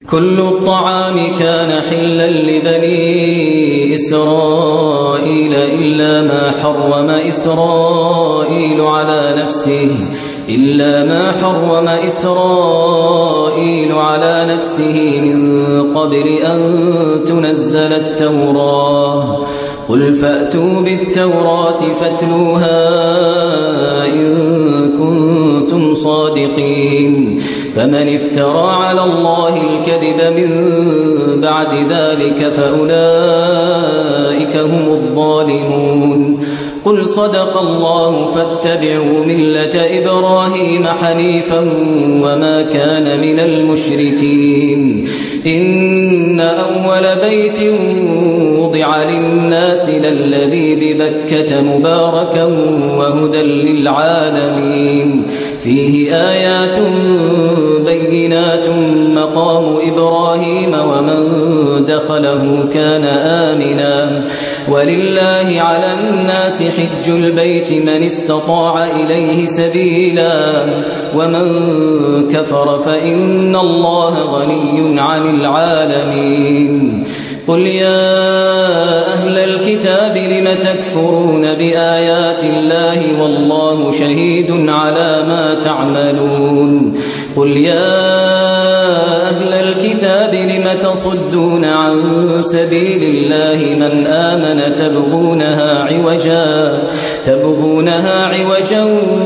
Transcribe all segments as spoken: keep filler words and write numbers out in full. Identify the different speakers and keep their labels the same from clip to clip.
Speaker 1: كل الطعام كان حلا لبني إسرائيل إلا ما حرم إسرائيل على نفسه إلا ما حرم إسرائيل على نفسه من قبل أن تنزل التوراة قل فأتوا بالتوراة فاتلوها إن كنتم صادقين فمن افترى على الله الكذب من بعد ذلك فأولئك هم الظالمون قل صدق الله فاتبعوا ملة إبراهيم حنيفا وما كان من المشركين إن أول بيت وضع للناس للذي ببكة مباركا وهدى للعالمين فيه آيات بينات مقام إبراهيم ومن دخله كان آمنا ولله على الناس حج البيت من استطاع إليه سبيلا ومن كفر فإن الله غني عن العالمين قل يا أهل الكتاب لم تكفرون بآيات الله والله شهيد على ما تعملون قل يا أهل الكتاب لم تصدون عن سبيل الله من آمن تبغونها عوجا تبغونها عوجا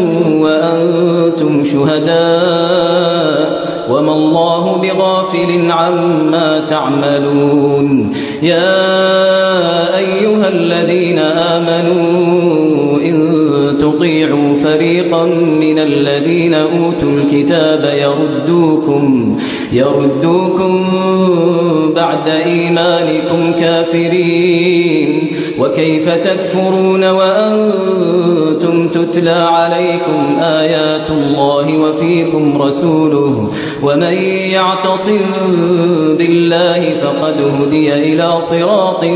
Speaker 1: وأنتم شهداء وما الله بغافل عما تعملون يا أيها الذين آمنوا إن تطيعوا فريقا من الذين أوتوا الكتاب يردوكم يردوكم بعد إيمانكم كافرين وكيف تكفرون وأنتم تتلى عليكم آيات الله وفيكم رسوله ومن يعتصم بالله فقد هدي إلى صراط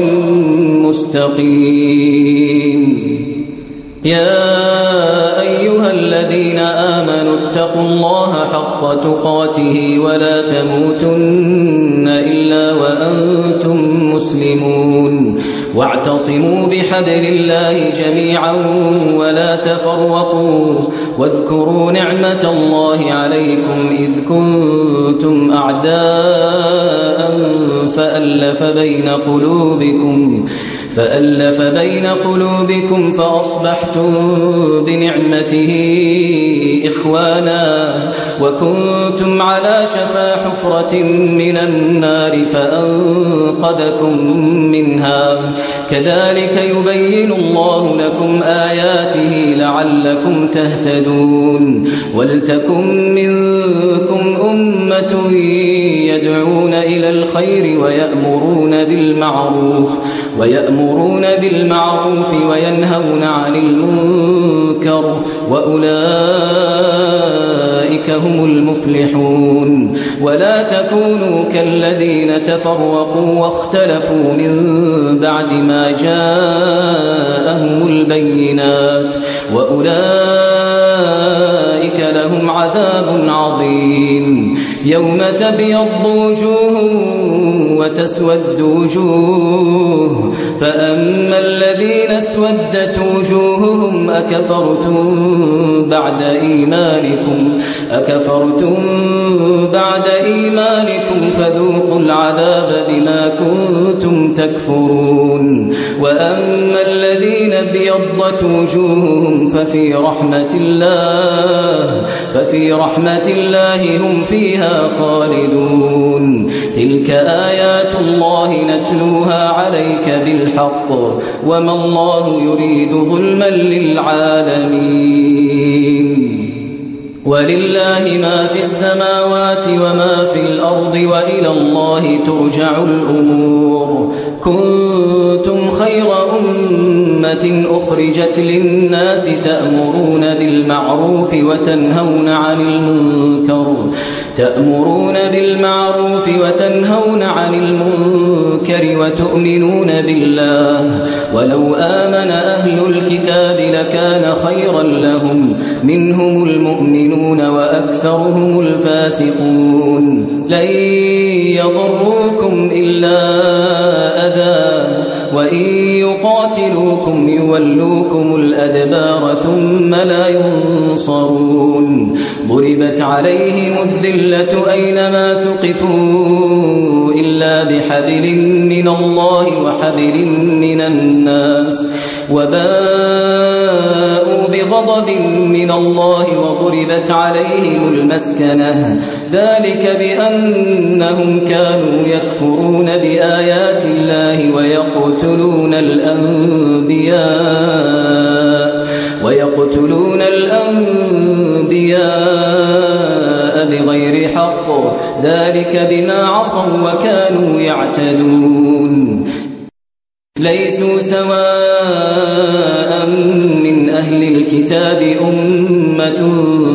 Speaker 1: مستقيم يا أيها الذين آمنوا اتقوا الله حق تقاته ولا تموتن إلا وأنتم مسلمون واعتصموا بحبل الله جميعا ولا تفرقوا واذكروا نعمة الله عليكم إذ كنتم أعداء فألف بين قلوبكم فألف بين قلوبكم فأصبحتم بنعمته إخوانا وكنتم على شفا حفرة من النار فأنقذكم منها كذلك يبين الله لكم آياته لعلكم تهتدون ولتكن منكم أمة يدعون إلى الخير ويأمرون بالمعروف ويأمرون بالمعروف وينهون عن المنكر وأولئك هم المفلحون ولا تكونوا كالذين تفرقوا واختلفوا من بعد ما جاءهم البينات وأولئك لهم عذاب عظيم يوم تبيض وجوه وتسود وجوه فأما الذين اسودت وجوههم أكفرتم بعد إيمانكم أكفرتم بعد إيمانكم فذوقوا العذاب بما كنتم تكفرون وأما الذين ابيضت وجوههم ففي رحمة الله ففي رحمة الله هم فيها خالدون تلك آيات الله نتلوها عليك بالحق وما الله يريد ظلما للعالمين ولله ما في السماوات وما في الأرض وإلى الله ترجع الأمور كنتم خير أمة أخرجت للناس تأمرون بالمعروف وتنهون عن المنكر تأمرون بالمعروف وتنهون عن المنكر وتؤمنون بالله ولو آمن أهل الكتاب لكان خيرا لهم منهم المؤمنون وأكثرهم الفاسقون لن يضروكم إلا أذى وإن يقاتلوكم يولوكم الأدبار ثم لا ينصرون ضربت عليهم الذلة أينما ثقفوا إلا بحبل من الله وحبل من الناس وباءوا بغضب من الله وضربت عليهم المسكنة ذلك بأنهم كانوا يكفرون بآيات الله ويقتلون الأنبياء ويقتلون الأنبياء بغير حق ذلك بما عصوا وكانوا يعتدون ليسوا سواء من أهل الكتاب أمة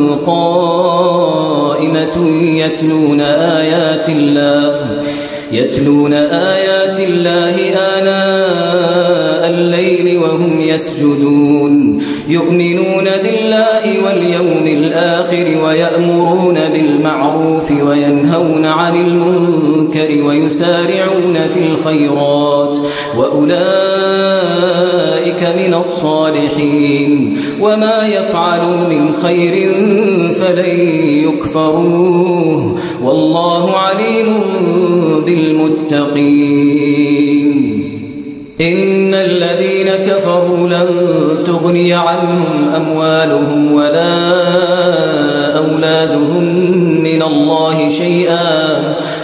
Speaker 1: قائمة يتلون آيات الله يتلون آيات الله آناء الليل وهم يسجدون يؤمنون بالله واليوم الآخر ويأمرون بالمعروف وينهون عن المنكر ويسارعون في الخيرات وأولئك من الصالحين وما يفعلوا من خير فلن يكفروه والله عليم بالمتقين إن الذين كفروا لن تغني عنهم أموالهم ولا أولادهم من الله شيئا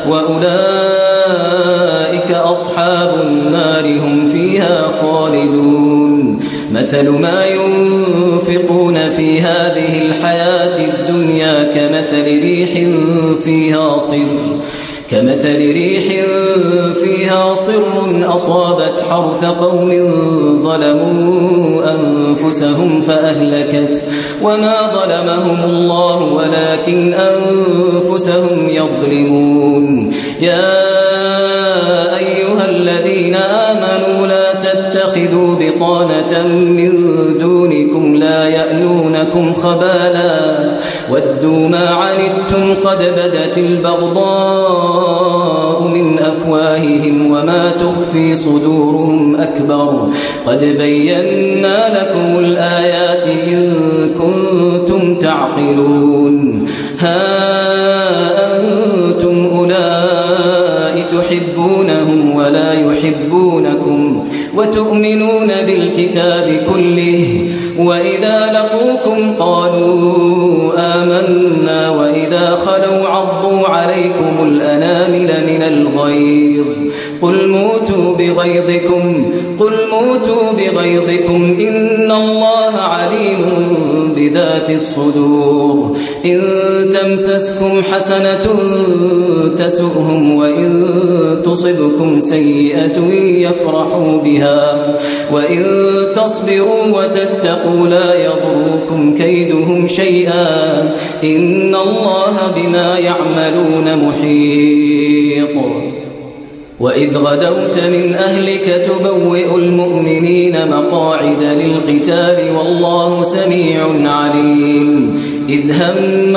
Speaker 1: وأولئك أصحاب النار هم فيها خالدون مثل ما ينفقون في هذه الحياة الدنيا كمثل ريح فيها صر كمثل ريح فيها صر أصابت حرث قوم ظلموا أنفسهم فأهلكت وما ظلمهم الله ولكن أنفسهم يظلمون يا أيها الذين آمنوا لا تتخذوا بطانة من دونكم لا يألونكم خبالا ودوا ما عنتم قد بدت البغضاء من أفواههم وما تخفي صدورهم أكبر قد بينا لكم الآيات إن كنتم تعقلون ها أنتم أولئك تحبونهم ولا يحبونكم وتؤمنون بالكتاب كله وإذا لقوكم قالوا آمنا وإذا خلوا عضوا عليكم الأنامل من الغيظ قل موتوا بغيظكم قل موتوا بغيظكم إن الله عليم بذات الصدور إن تمسسكم حسنة تسؤهم وإن تصبكم سيئة يفرحوا بها وإن تصبروا وتتقوا لا يضركم كيدهم شيئا إن الله بما يعملون محيط وإذ غدوت من أهلك تبوئ المؤمنين مقاعد للقتال والله سميع عليم إذ هم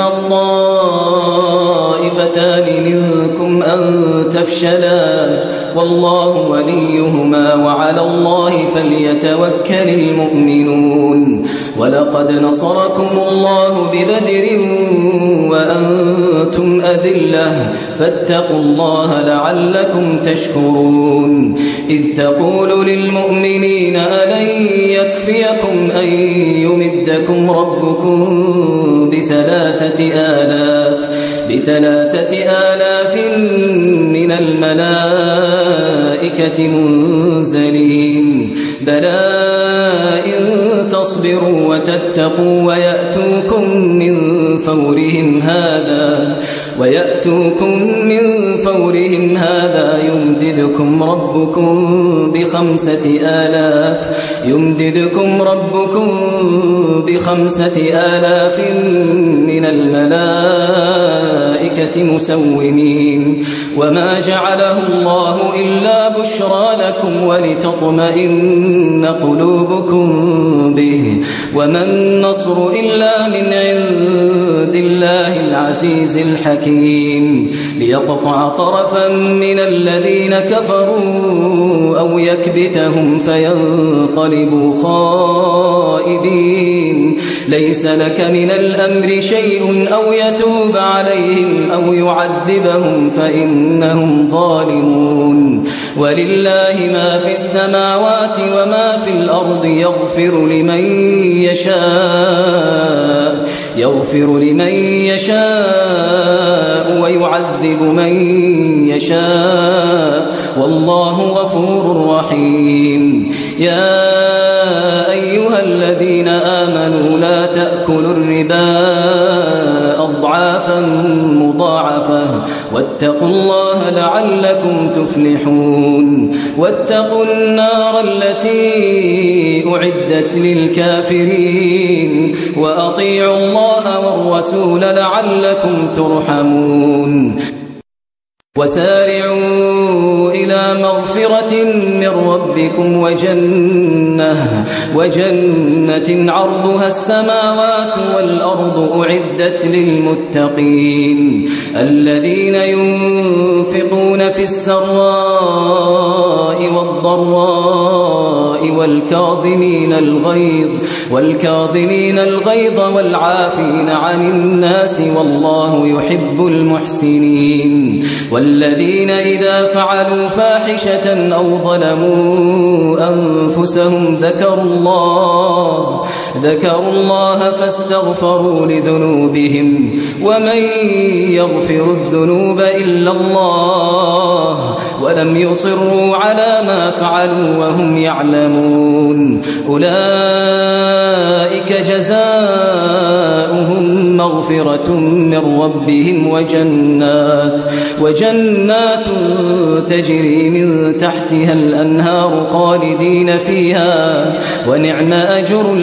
Speaker 1: الطائفتان منكم أن تفشلا والله وليهما وعلى الله فليتوكل المؤمنون ولقد نصركم الله ببدر وأنتم أذلة فاتقوا الله لعلكم تشكرون إذ تقول للمؤمنين ألن يكفيكم أن يمدكم ربكم بثلاثة آلاف بثلاثة آلاف من الملائكة منزلين بلى إن تصبروا وتتقوا ويأتوكم من فورهم هذا ويأتوكم من فورهم هذا يمددكم ربكم بخمسة آلاف يمددكم ربكم بخمسة آلاف من الملائكة الملائكة مسومين وما جعله الله إلا بشرى لكم ولتطمئن قلوبكم به وما النصر إلا من عند الله العزيز الحكيم ليقطع طرفا من الذين كفروا أو يكبتهم فينقلبوا خائبين ليس لك من الأمر شيء أو يتوب عليهم أو يعذبهم فإنهم ظالمون ولله ما في السماوات وما في الأرض يغفر لمن يشاء يغفر لمن يشاء ويعذب من يشاء والله غفور رحيم يا أيها الذين آمنوا لا تأكلوا الربا أضعافا مضاعفة واتقوا الله لعلكم تفلحون واتقوا النار التي أعدت للكافرين وأطيعوا الله والرسول لعلكم ترحمون وسارعوا إلى مغفرة من ربكم وجنة, وجنة عرضها السماوات والأرض أعدت للمتقين الذين ينفقون في السراء والضراء والكاظمين الغيظ والكاظمين الغيظ والعافين عن الناس والله يحب المحسنين والذين إذا فعلوا فاحشة أو ظلموا أنفسهم ذكروا الله ذكروا الله فاستغفروا لذنوبهم ومن يغفر الذنوب إلا الله ولم يصروا على ما فعلوا وهم يعلمون أولئك جزاؤهم مغفرة من ربهم وجنات وجنات تجري من تحتها الأنهار خالدين فيها ونعم أجر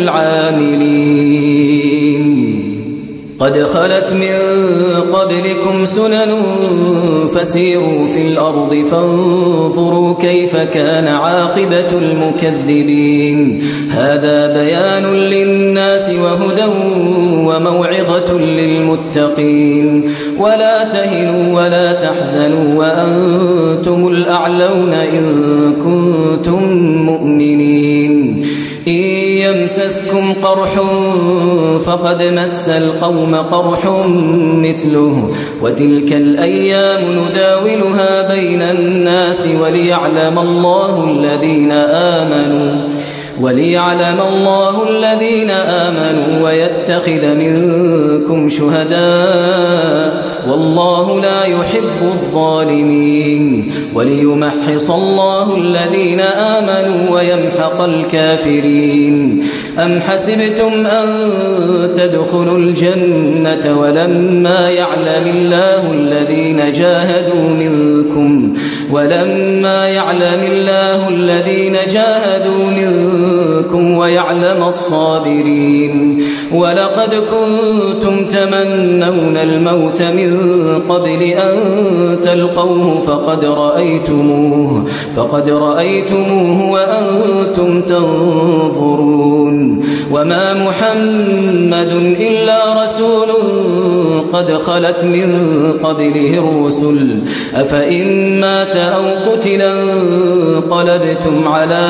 Speaker 1: العاملين قد خلت من قبلكم سنن فسيروا في الأرض فانظروا كيف كان عاقبة المكذبين هذا بيان للناس وهدى وموعظة للمتقين ولا تهنوا ولا تحزنوا وأنتم الأعلون إن كنتم مؤمنين إن يمسسكم قرح فقد مس القوم قرح مثله وتلك الأيام نداولها بين الناس وليعلم الله الذين آمنوا وليعلم الله الذين آمنوا ويتخذ منكم شهداء والله لا يحب الظالمين وليمحص الله الذين آمنوا ويمحق الكافرين أم حسبتم أن تدخلوا الجنة ولما يعلم الله الذين جاهدوا منكم ولما يعلم الله الذين جاهدوا منكم ويعلم الصابرين ولقد كنتم تمنون الموت من قبل أن تلقوه فقد رأيتموه فقد رأيتموه وأنتم تنظرون وما محمد إلا رسول قد خلت من قبله الرسل أفإن مات أو قتلا انقلبتم على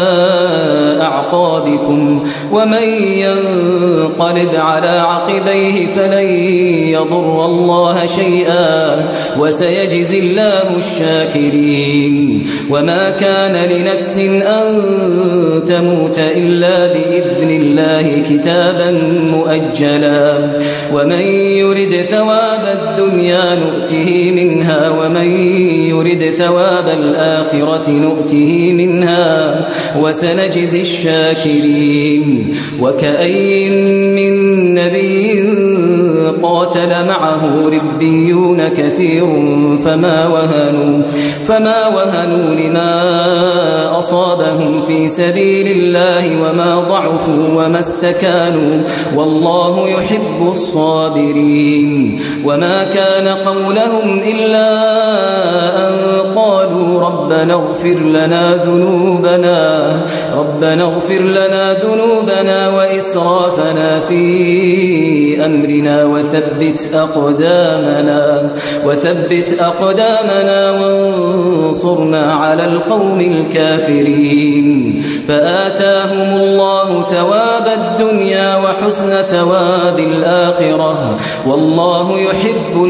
Speaker 1: أعقابكم ومن ينقلب على عقبيه فلن يضر الله شيئا وسيجزي الله الشاكرين وما كان لنفس أن تموت إلا بإذن الله كتابا مؤجلا ومن يرد ثواب الدنيا نؤته منها ومن يرد ثواب الآخرة نؤته منها وسنجزي الشاكرين وكأين من نبي قاتل معه ربيون كثير فما وهنوا, فما وهنوا لما أصابهم في سبيل الله وما ضعفوا وما استكانوا والله يحب الصابرين. وما كان قولهم إلا أن قالوا ربنا اغفر لنا ذنوبنا ربنا اغفر لنا ذنوبنا وإسرافنا في أمرنا وثبت أقدامنا وثبت أقدامنا وانصرنا على القوم الكافرين. فآتاهم الله ثواب الدنيا وحسن ثواب الآخرة والله يحب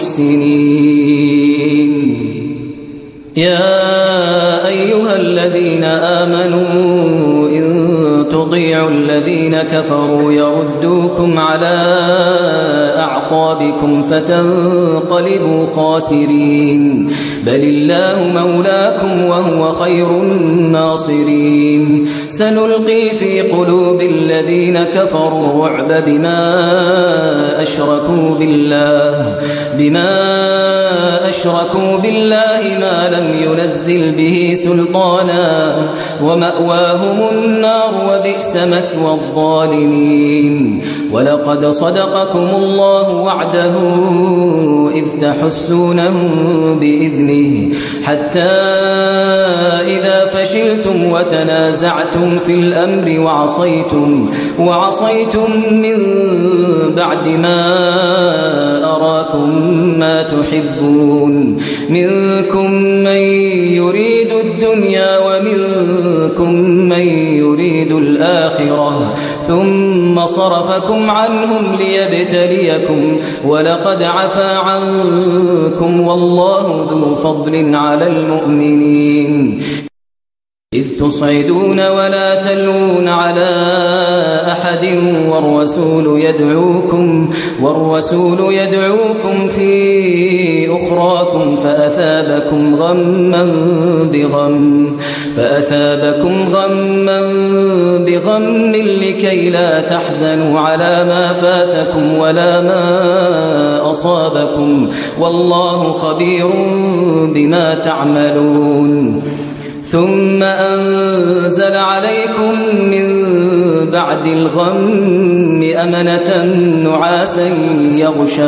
Speaker 1: المحسنين. يا أيها الذين آمنوا إن تطيعوا الذين كفروا يردوكم على أعقابكم فتنقلبوا خاسرين بل الله مولاكم وهو خير الناصرين. سنلقي في قلوب الذين كفروا الرعب بما أشركوا بالله بما أشركوا بالله ما لم ينزل به سلطانا ومأواهم النار وبئس مثوى الظالمين. ولقد صدقكم الله وعده إذ تحسونهم بإذنه حتى إذا فشلتم وتنازعتم في الأمر وعصيتم, وعصيتم من بعد ما أراكم ما تحبون منكم من يريد الدنيا ومنكم من يريد الآخرة ثم صرفكم عنهم ليبتليكم ولقد عفا عنكم والله ذو فضل على المؤمنين. إذ تصعدون ولا تلوون على أحد والرسول يدعوكم, والرسول يدعوكم في أخراكم فأثابكم غما بغم فأثابكم غما بغم لكي لا تحزنوا على ما فاتكم ولا ما أصابكم والله خبير بما تعملون. ثم أنزل عليكم من بعد الغم أمنة نعاسا يغشى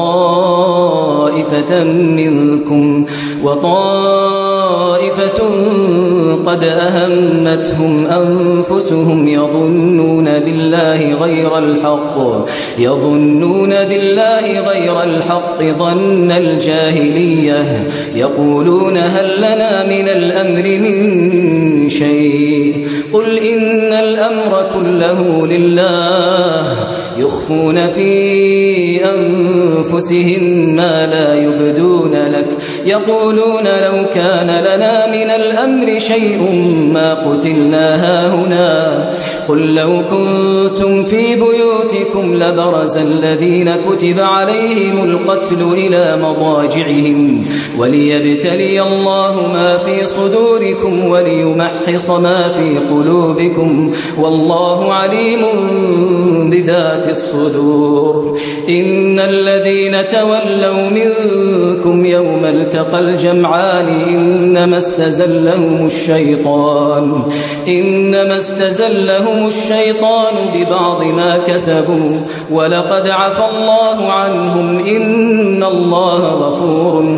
Speaker 1: طائفة منكم وطائفة قد أهمتهم أنفسهم يظنون بالله غير الحق يظنون بالله غير الحق ظن الجاهلية يقولون هل لنا من الأمر من شيء قل إن الأمر كله لله يخفون في أنفسهم ما لا يبدون لك يقولون لو كان لنا من الأمر شيء ما قتلنا هاهنا قل لو كنتم في بيوتكم لبرز الذين كتب عليهم القتل إلى مضاجعهم وليبتلي الله ما في صدوركم وليمحص ما في قلوبكم والله عليم بذات الصدور. إن الذين تولوا منكم يوم التقى الجمعان إنما استزلهم الشيطان إنما استزلهم الشيطان ببعض ما كسبوا ولقد عفى الله عنهم إن الله غفور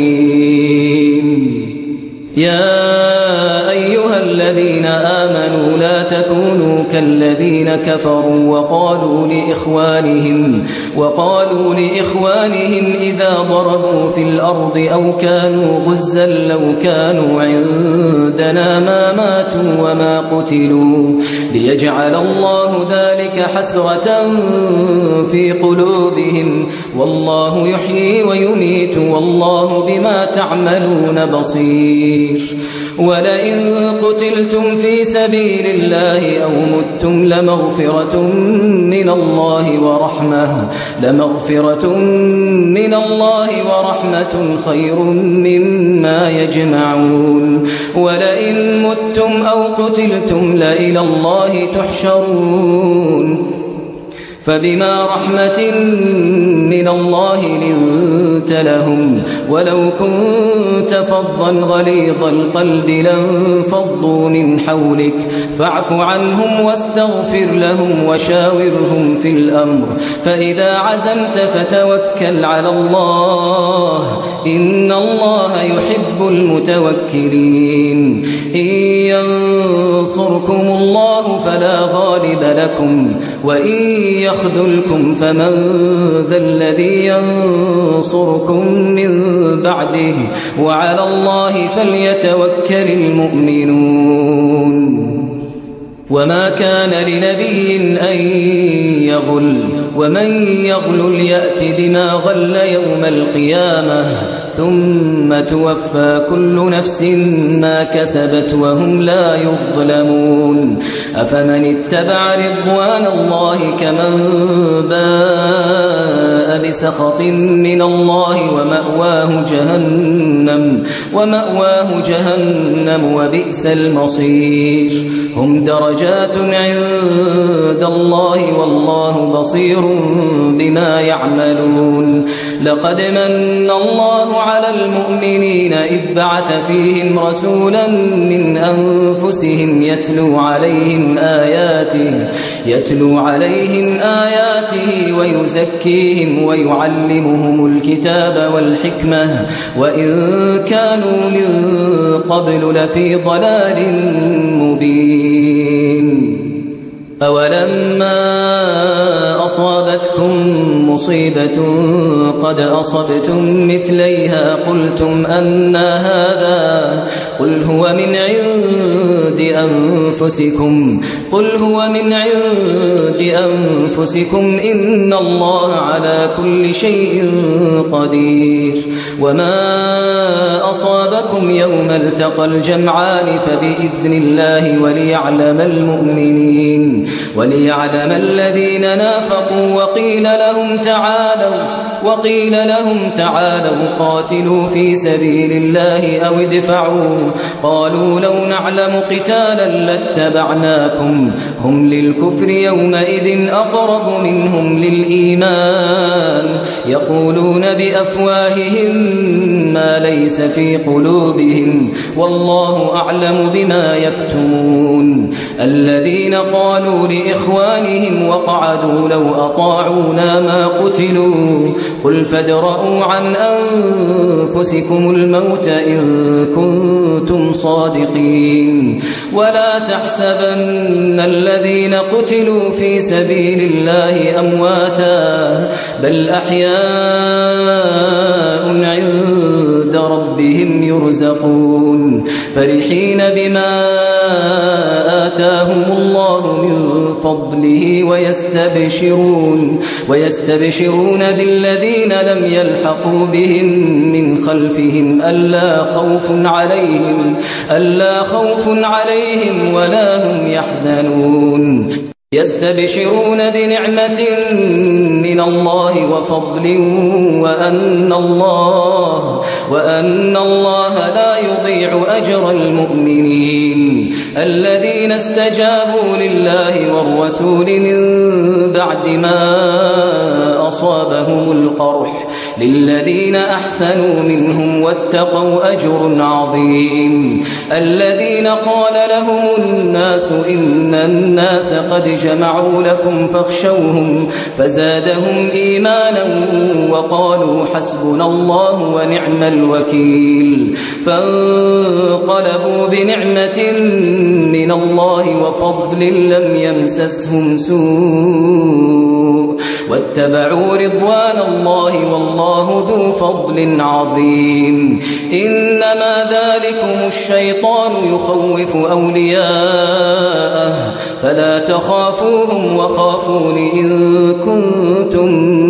Speaker 1: حليم. يا أيها الذين آمنوا لا تكونوا كالذين كفروا وقالوا لإخوانهم وقالوا لإخوانهم إذا ضربوا في الأرض أو كانوا غزا لو كانوا عندنا ما ماتوا وما قتلوا ليجعل الله ذلك حسرة في قلوبهم والله يحيي ويميت والله بما تعملون بصير. ولئن قتلتم في سبيل الله أو متم لمغفرة من الله ورحمة لمغفرة من الله ورحمة خير مما يجمعون. ولئن متم أو قتلتم لإلى الله تحشرون فبما رحمة من الله لنت لهم ولو كنت فظا غليظ القلب لانفضوا من حولك فاعف عنهم واستغفر لهم وشاورهم في الأمر فإذا عزمت فتوكل على الله إن الله يحب المتوكلين إن ينصركم الله فلا غالب لكم وإن يخذلكم فمن ذا الذي ينصركم من بعده وعلى الله فليتوكل المؤمنون وما كان لنبي أن يغل ومن يغل يأت بما غل يوم القيامة ثم توفى كل نفس ما كسبت وهم لا يظلمون أفمن اتبع رضوان الله كمن باء بسخط من الله ومأواه جهنم ومأواه جهنم وبئس المصير هم درجات عند الله والله بصير بما يعملون لقد من الله على المؤمنين إذ بعث فيهم رسولا من أنفسهم يتلو عليهم آياته يتلو عليهم آياته ويزكيهم ويعلمهم الكتاب والحكمة وإن كانوا من قبل لفي ضلال مبين أولما أصابتكم مصيبة قد أصبتم مثليها قلتم أنى هذا قل هو من عند أنفسكم قل هو من عند أنفسكم إن الله على كل شيء قدير وما أصابكم يوم التقى الجمعان فبإذن الله وليعلم المؤمنين وليعلم الذين نافقوا وقيل لهم تعالوا وقيل لهم تعالوا قاتلوا في سبيل الله أو ادفعوا قالوا لو نعلم قتالا لاتبعناكم هم للكفر يومئذ أقرب منهم للإيمان يقولون بأفواههم ما ليس في قلوبهم والله أعلم بما يكتمون الذين قالوا لإخوانهم وقعدوا لو أطاعونا ما قتلوا قل فادرءوا عن أنفسكم الموت إن كنتم صادقين ولا تحسبن الذين قتلوا في سبيل الله أمواتا بل أحياء عند ربهم يرزقون فرحين بما آتاهم الله من فضله ويستبشرون ويستبشرون بالذين لم يلحقوا بهم من خلفهم ألا خوف عليهم ألا خوف عليهم ولا هم يحزنون يستبشرون بنعمة من الله وفضل وأن الله وأن الله لا يضيع أجر المؤمنين الذين استجابوا لله والرسول من بعد ما أصابهم القرح للذين أحسنوا منهم واتقوا أجر عظيم الذين قال لهم الناس إن الناس قد جمعوا لكم فاخشوهم فزادهم إيمانا وقالوا حسبنا الله ونعم الوكيل فانقلبوا بنعمة من الله وفضل لم يمسسهم سوء واتبعوا رضوان الله والله ذو فضل عظيم إنما ذلكم الشيطان يخوف أولياءه فلا تخافوهم وخافون إن كنتم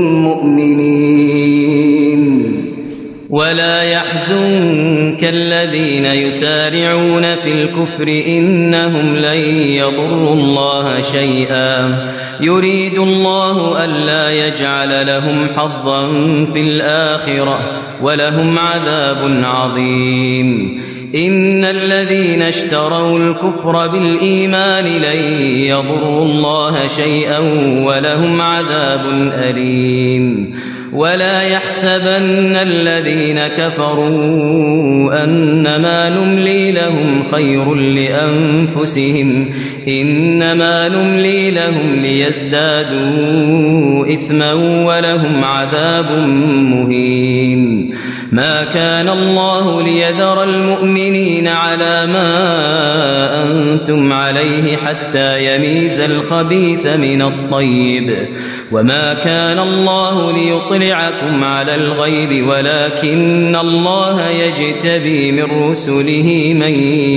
Speaker 1: مؤمنين ولا يحزنك الذين يسارعون في الكفر إنهم لن يضروا الله شيئا يريد الله ألا يجعل لهم حظا في الآخرة ولهم عذاب عظيم إن الذين اشتروا الكفر بالإيمان لن يضروا الله شيئا ولهم عذاب أليم ولا يحسبن الذين كفروا أنما نملي لهم خير لأنفسهم إنما نملي لهم ليزدادوا إثما ولهم عذاب مهين ما كان الله ليذر المؤمنين على ما أنتم عليه حتى يميز الخبيث من الطيب وما كان الله ليطلعكم على الغيب ولكن الله يجتبي من رسله من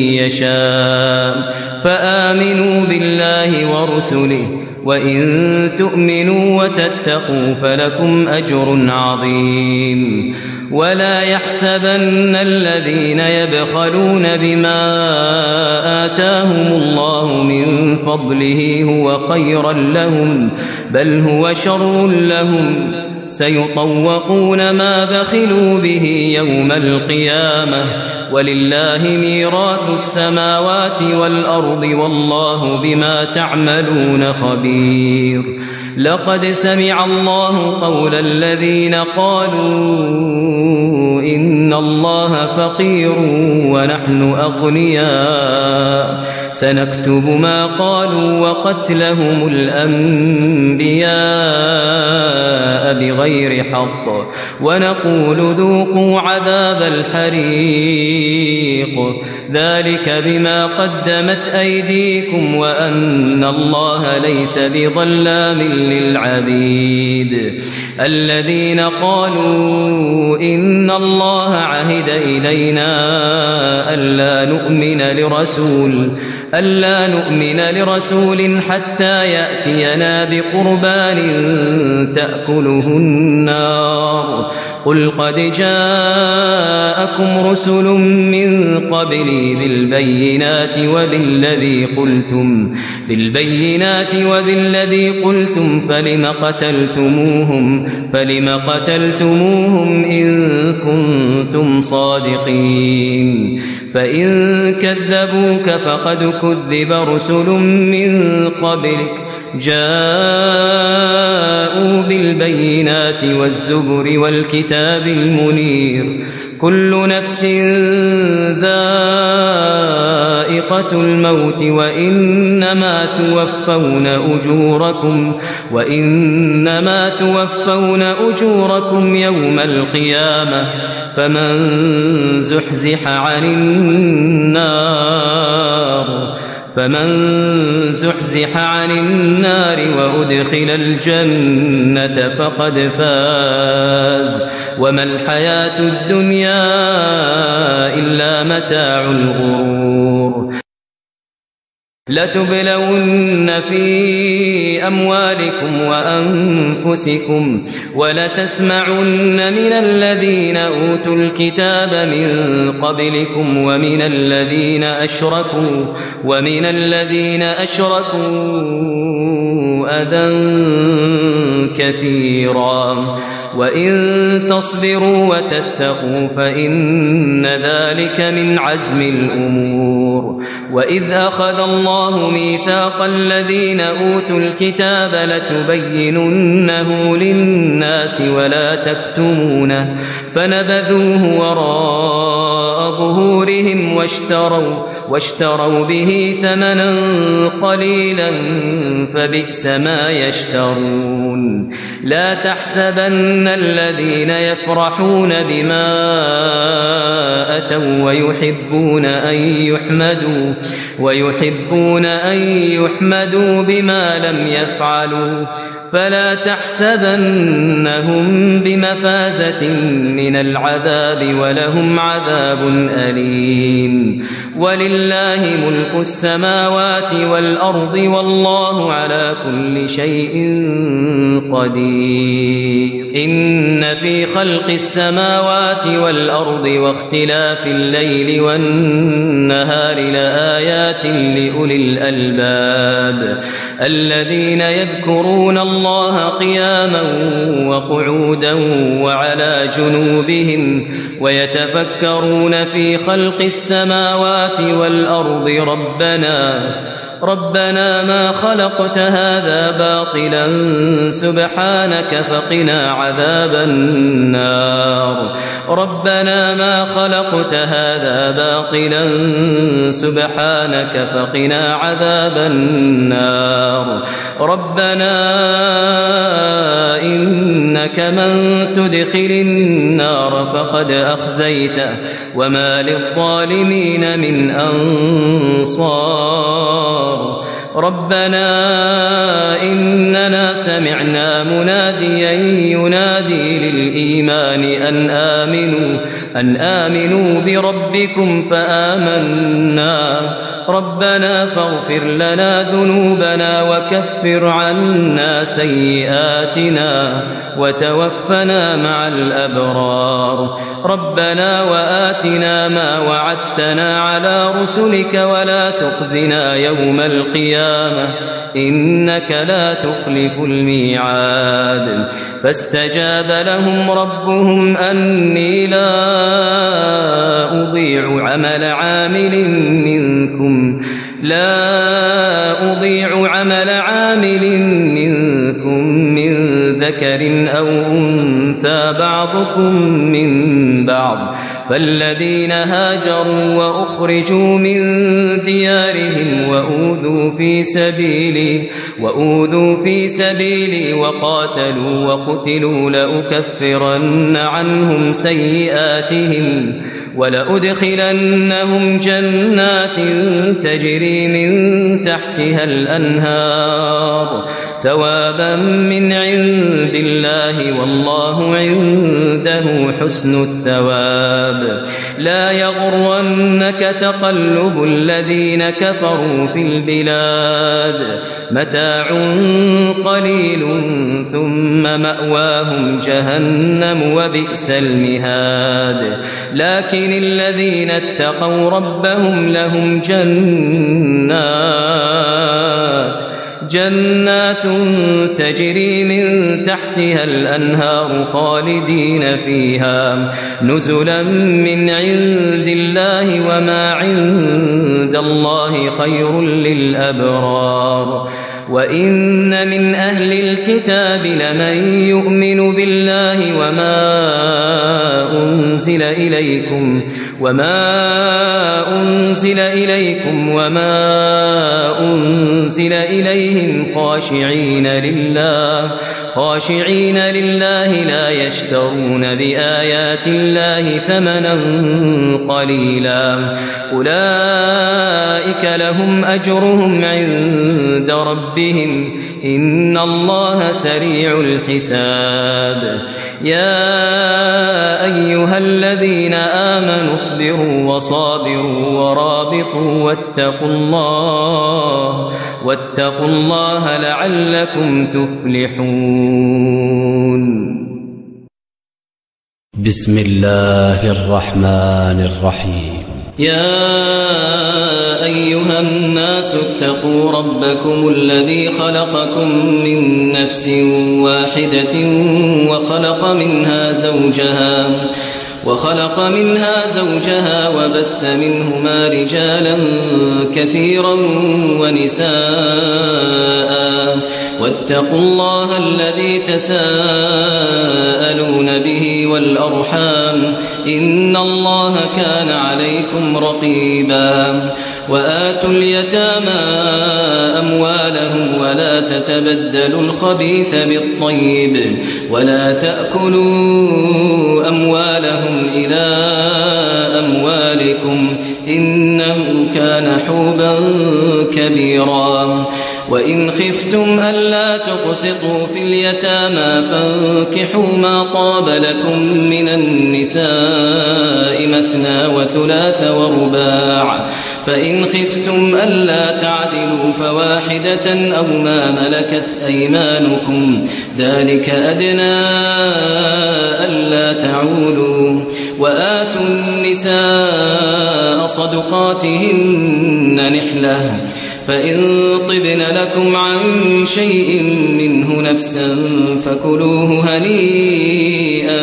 Speaker 1: يشاء فآمنوا بالله ورسله وإن تؤمنوا وتتقوا فلكم أجر عظيم ولا يحسبن الذين يبخلون بما آتاهم الله من فضله هو خيرا لهم بل هو شر لهم سيطوقون ما بخلوا به يوم القيامة ولله ميراث السماوات والأرض والله بما تعملون خبير لقد سمع الله قول الذين قالوا إن الله فقير ونحن أغنياء سنكتب ما قالوا وقتلهم الأنبياء بغير حق ونقول ذوقوا عذاب الحريق ذلك بما قدمت أيديكم وأن الله ليس بظلام للعبيد الذين قالوا إن الله عهد إلينا ألا نؤمن لرسول ألا نؤمن لرسول حتى يأتينا بقربان تأكله النار قل قد جاءكم رسل من قبلي بالبينات وبالذي قلتم بالبينات وبالذي قلتم فلم قتلتموهم فلم قتلتموهم إن كنتم صادقين فإن كذبوك فقد كذب رسل من قبلك جاءوا بالبينات والزبر والكتاب المنير كل نفس ذائقة الموت وإنما توفون أجوركم وإنما توفون أجوركم يوم القيامة فمن زحزح عن النار فمن زحزح عن النار وأدخل الجنة فقد فاز وما الحياة الدنيا إلا متاع الغرور لتبلون في أموالكم وأنفسكم ولتسمعن من الذين أوتوا الكتاب من قبلكم ومن الذين أشركوا ومن الذين أشركوا أذى كثيرا وإن تصبروا وتتقوا فإن ذلك من عزم الأمور وإذ أخذ الله ميثاق الذين أوتوا الكتاب لتبيننه للناس ولا تكتمونه فنبذوه وراء ظهورهم واشتروا واشتروا به ثمنا قليلا فبئس ما يشترون لا تحسبن الذين يفرحون بما أتوا ويحبون أن يحمدوا ويحبون أن يحمدوا بما لم يفعلوا فلا تحسبنهم بمفازة من العذاب ولهم عذاب أليم ولله ملك السماوات والأرض والله على كل شيء قدير إن في خلق السماوات والأرض واختلاف الليل والنهار لآيات لأولي الألباب الذين يذكرون الله قياما وقعودا وعلى جنوبهم ويتفكرون في خلق السماوات والأرض ربنا ربنا ما خلقت هذا باطلا سبحانك فقنا عذاب النار ربنا ما خلقت هذا باطلا سبحانك فقنا عذاب النار ربنا إنك من تدخل النار فقد أخزيته وما للظالمين من أنصار ربنا إننا سمعنا مناديا ينادي للإيمان أن آمنوا أن آمنوا بربكم فآمنا ربنا فاغفر لنا ذنوبنا وكفر عنا سيئاتنا وتوفنا مع الأبرار ربنا وآتنا ما وعدتنا على رسلك ولا تخزنا يوم القيامة إنك لا تخلف الميعاد فاستجاب لهم ربهم أني لا أضيع عمل عامل منكم لا أضيع عمل عامل منكم من ذكر أو أنثى بعضكم من بعض فالذين هاجروا وأخرجوا من ديارهم وأوذوا في سبيلي وأوذوا في سبيلي وقاتلوا وقتلوا لأكفرن عنهم سيئاتهم ولأدخلنهم جنات تجري من تحتها الأنهار ثوابا من عند الله والله عنده حسن الثواب لا يغرنك تقلب الذين كفروا في البلاد متاع قليل ثم مأواهم جهنم وبئس المهاد لكن الذين اتقوا ربهم لهم جنات جنات تجري من تحتها الأنهار خالدين فيها نزلا من عند الله وما عند الله خير للأبرار وإن من أهل الكتاب لمن يؤمن بالله وما أنزل إليكم وما أنزل إليكم وما أنزل إليهم خاشعين لله خاشعين لله لا يشترون بآيات الله ثمنا قليلا أولئك لهم أجرهم عند ربهم إن الله سريع الحساب يا أيها الذين آمنوا اصبروا وصابروا ورابطوا واتقوا الله واتقوا الله لعلكم تفلحون
Speaker 2: بسم الله الرحمن الرحيم
Speaker 1: يا أيها الناس اتقوا ربكم الذي خلقكم من نفس واحدة وخلق منها زوجها وخلق منها زوجها وبث منهما رجالا كثيرا ونساء واتقوا الله الذي تساءلون به والأرحام إن الله كان عليكم رقيبا وآتوا اليتامى أموالهم ولا تتبدلوا الخبيث بالطيب ولا تأكلوا أموالهم إلى أموالكم إنه كان حوبا كبيرا وإن خفتم ألا تقسطوا في اليتامى فانكحوا ما طاب لكم من النساء مثنى وثلاث ورباع فإن خفتم ألا تعدلوا فواحدة أو ما ملكت أيمانكم ذلك أدنى ألا تعولوا وآتوا النساء صدقاتهن نحلة فإن طبن لكم عن شيء منه نفسا فكلوه هنيئا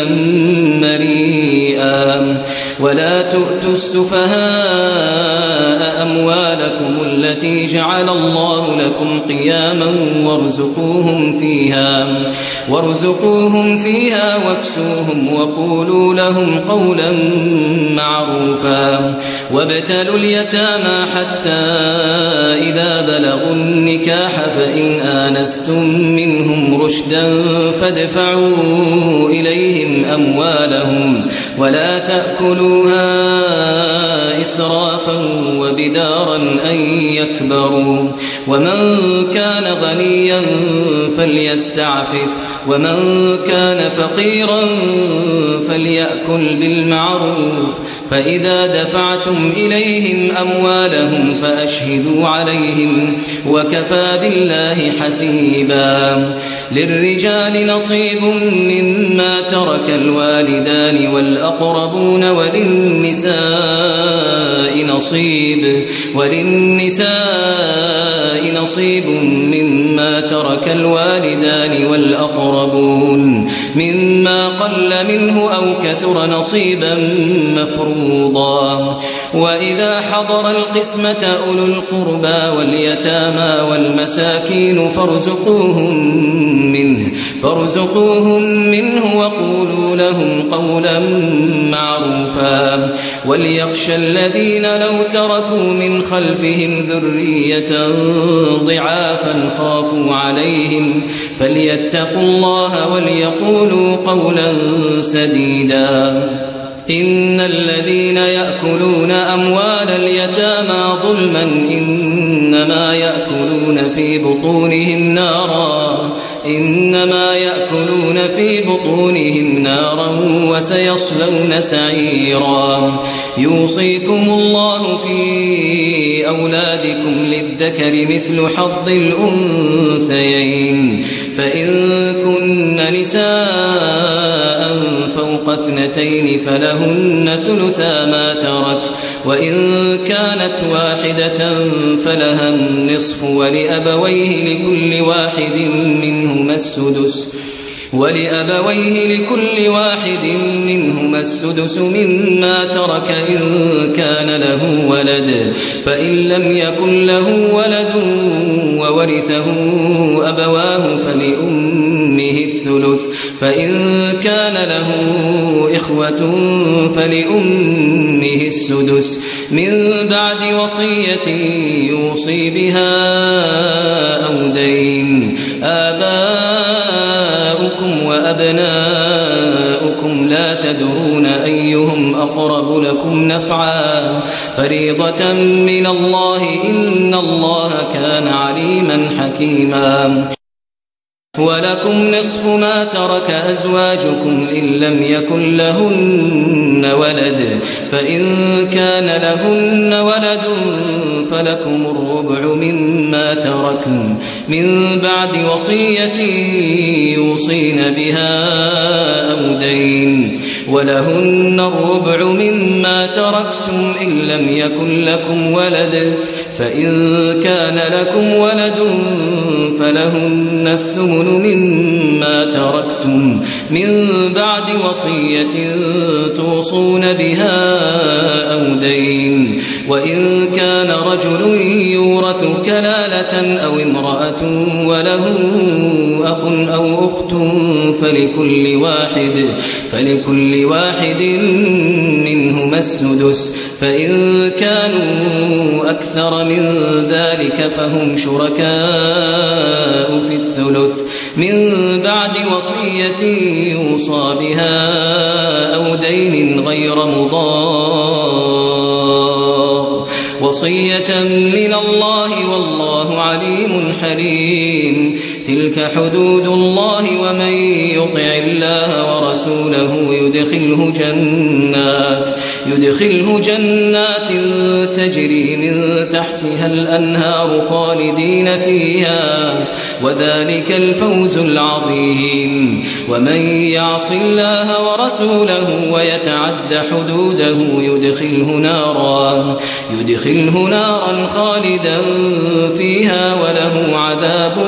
Speaker 1: مريئا ولا تؤتوا السفهاء أموالكم التي جعل الله لكم قياما وارزقوهم فيها وارزقوهم فيها واكسوهم وقولوا لهم قولا معروفا وابتلوا اليتامى حتى إذا بلغوا النكاح فإن آنستم منهم رشدا فادفعوا إليهم أموالهم ولا تأكلوها إسرافا وبدارا أن يكبروا ومن كان غنيا فليستعفف ومن كان فقيرا فليأكل بالمعروف فإذا دفعتم إليهم أموالهم فأشهدوا عليهم وكفى بالله حسيبا للرجال نصيب مما ترك الوالدان والأقربون وللنساء نصيب وللنساء نصيب مما ترك الوالدان والأقربون مما قل منه أو كثر نصيبا مفروضا وإذا حضر القسمة أولو القربى واليتامى والمساكين فارزقوهم منه فارزقوهم منه وقولوا لهم قولا معروفا وليخشى الذين لو تركوا من خلفهم ذرية ضعافا خافوا عليهم فليتقوا الله وليقولوا قولا سديدا إن الذين يأكلون أموال اليتامى ظلما إنما يأكلون في بطونهم نارا إنما يأكلون في بطونهم نارا وسيصلون سعيرا يوصيكم الله في أولادكم للذكر مثل حظ الأنثيين فإن كن نساء فوق اثنتين فلهن ثلثا ما ترك وإن كانت واحدة فلها النصف ولأبويه لكل واحد منهما السدس ولأبويه لكل واحد منهما السدس مما ترك إن كان له ولد فإن لم يكن له ولد وورثه أبواه فلأمه الثلث فإن كان له إخوة فلأمه السدس من بعد وصية يوصي بها أو دين آباؤكم وأبناؤكم لا تدرون أيهم أقرب لكم نفعا فريضة من الله إن الله كان عليما حكيما ولكم نصف ما ترك أزواجكم إن لم يكن لهن ولد فإن كان لهن ولد فلكم الربع مما تركن من بعد وصية يوصين بها أو دين ولهن الربع مما تركتم إن لم يكن لكم ولد فإن كان لكم ولد فلهن الثمن مما تركتم من بعد وصية توصون بها أو دين وإن كان رجل يورث كلالة أو امرأة وله أخ أو أخت فلكل واحد فلكل واحد منهما السدس فإن كانوا أكثر من ذلك فهم شركاء في الثلث من بعد وصية يوصى بها أو دين غير مضار وصية من الله والله عليم حليم تلك حدود الله ومن يطع الله ورسوله يدخله جنات يدخله جنات تجري من تحتها الأنهار خالدين فيها وذلك الفوز العظيم. ومن يعص الله ورسوله ويتعد حدوده يدخله نارا يدخله نارا خالدا فيها وله عذاب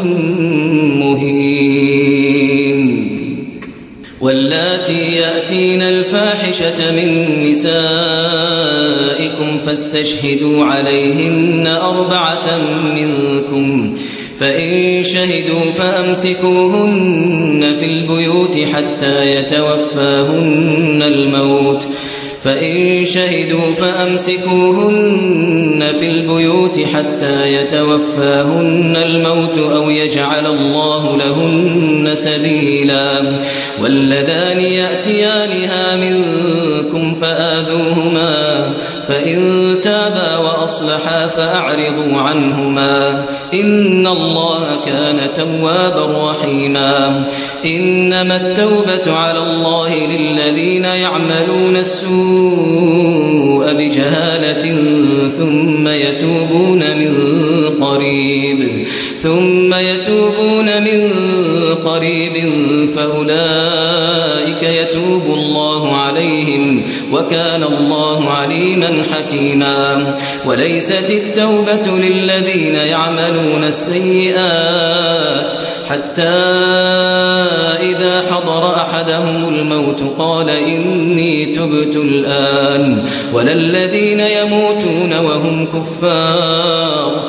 Speaker 1: مهين. واللاتي يأتين الفاحشة من نسائكم فاستشهدوا عليهن أربعة منكم فإن شهدوا فأمسكوهن في البيوت حتى يتوفاهن الموت فإن شهدوا فأمسكوهن في البيوت حتى يتوفاهن الموت أو يجعل الله لهن سبيلا. واللذان يأتيانها منكم فآذوهما فإن تابا وأصلحا فأعرضوا عنهما إن الله كان توابا رحيما. إنما التوبة على الله للذين يعملون السوء بجهالة ثم يتوبون من قريب ثم يتوبون من قريب فأولئك يتوب الله عليهم وكان الله عليما حكيما. وليست التوبة للذين يعملون السيئات حتى إذا حضر أحدهم الموت قال إني تبت الآن ولا الذين يموتون وهم كفار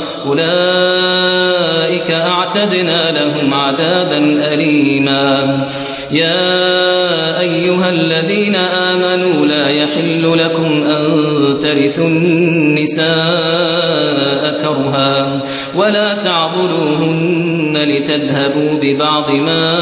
Speaker 1: أولئك أعتدنا لهم عذابا أليما. يا أيها الذين آمنوا لا يحل لكم أن ترثوا النساء كرها ولا تعضلوهن لتذهبوا ببعض ما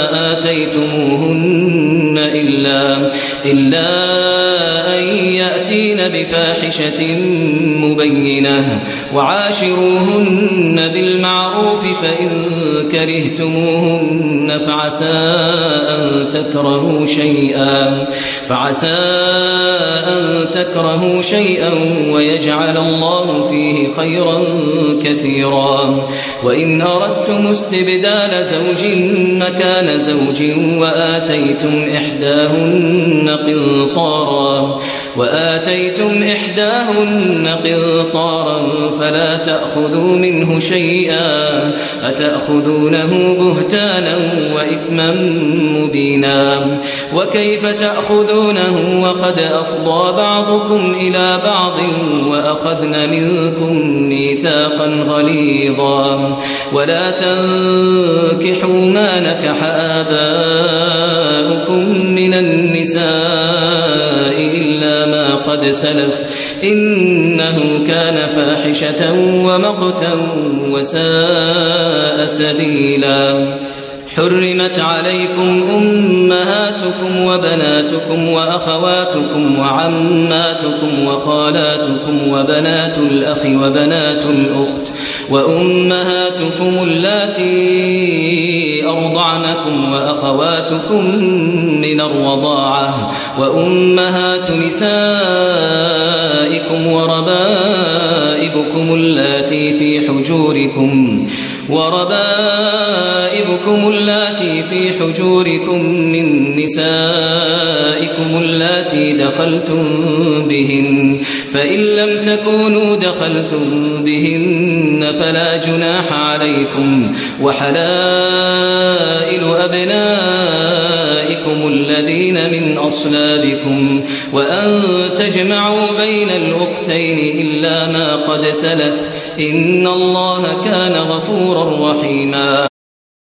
Speaker 1: آتيتموهن إلا, إلا أن يأتين بفاحشة مبينة وعاشروهن بالمعروف فإن كرهتموهن فعسى أن تكرهوا شيئا فعسى أن تكرهوا شيئا ويجعل الله فيه خيرا كثيرا. وإن أردتم استبدال زوج مكان زوج وآتيتم إحداهن قنطارا وآتيتم إحداهن قنطارا فلا تأخذوا منه شيئا أتأخذونه بهتانا وإثما مبينا. وكيف تأخذونه وقد أفضى بعضكم إلى بعض وأخذن منكم ميثاقا غليظا. ولا تنكحوا ما نكح آباؤكم من النساء إلا ما قد سلف إنه كان فاحشة ومقتا وساء سبيلا. حرمت عليكم أمهاتكم وبناتكم وأخواتكم وعماتكم وخالاتكم وبنات الأخ وبنات الأخت وأمهاتكم اللاتي أرضعنكم وأخواتكم من الرضاعة وأمهات نسائكم وربائبكم اللاتي في حجوركم وربائبكم اللاتي في حجوركم من نسائكم اللاتي دخلتم بهن فإن لم تكونوا دخلتم بهن فلا جناح عليكم. وحلائل أبنائكم الذين من أصلابكم وأن تجمعوا بين الأختين إلا ما قد سلف إن الله كان غفورا رحيما.